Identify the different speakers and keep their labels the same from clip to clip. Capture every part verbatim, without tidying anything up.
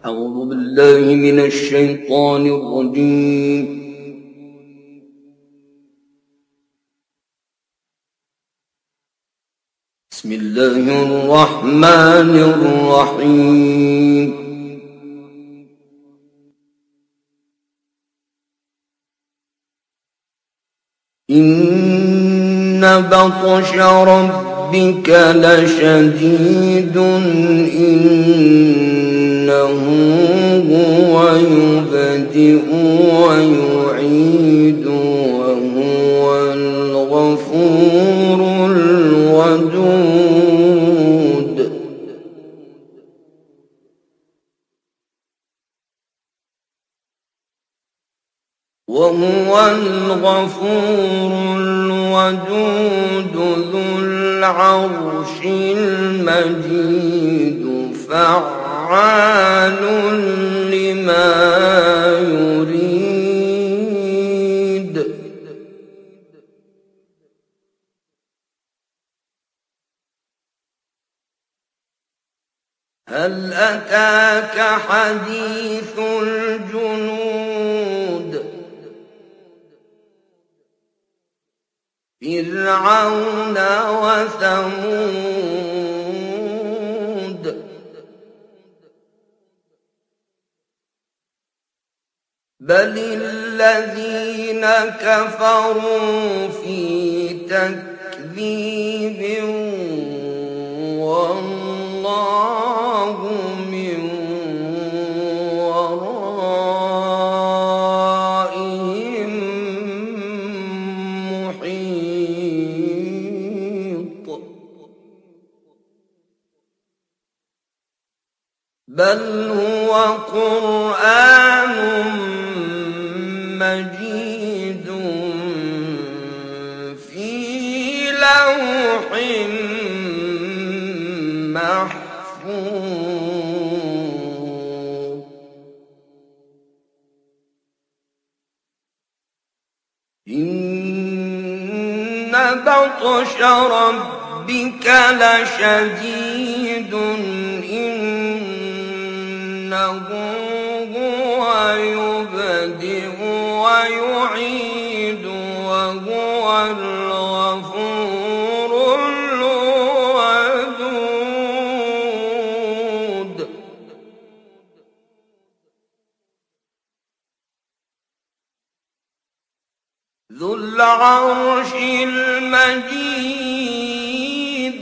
Speaker 1: أعوذ بالله من الشيطان الرجيم. بسم الله الرحمن الرحيم. إن بطش ربك لشديد إنه هو يبدئ ويعيد وهو الغفور الودود. وهو الغفور الودود ذو العرش المجيد فعال لما يريد. هل أتاك حديث الجنود فرعون وثمود بل الذين كفروا في تكذيب والله من ورائهم محيط. بل هو قرآن مجيد في لوح محفوظ. إن بطش ربك لشديد إنه هو يبدئ ويعيد وهو الغفور الودود. ذو العرش المجيد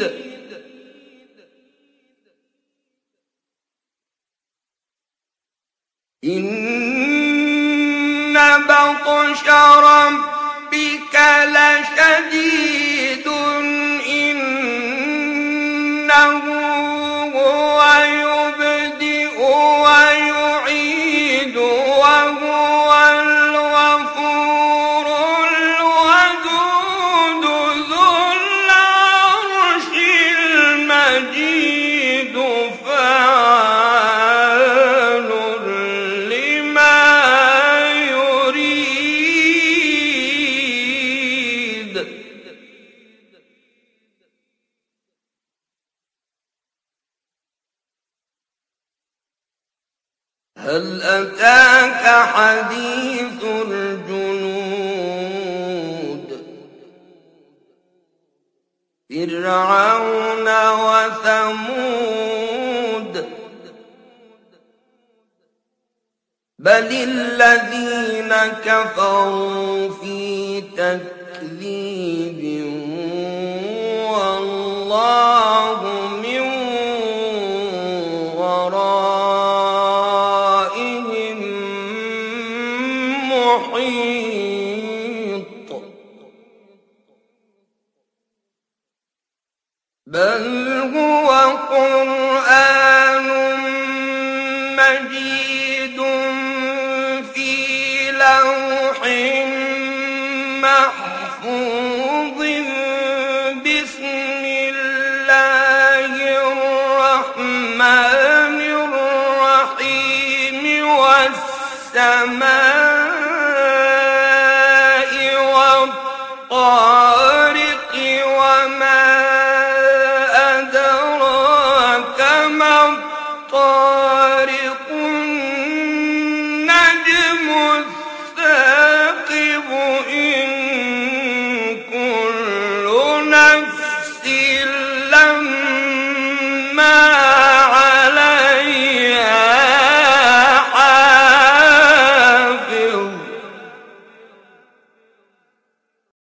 Speaker 1: إن بطش ربك لشديد إنه هو يبدئ ويعيد وهو الغفور الودود ذو العرش المجيد فعال لما يريد. هل أتاك حديث الجنود فرعون وثمود بل الذين كفروا في تكذيب والله من ورائهم محيط. بل هو قرآن مجيد في لوح محفوظ. بسم الله الرحمن الرحيم والسماء والطارق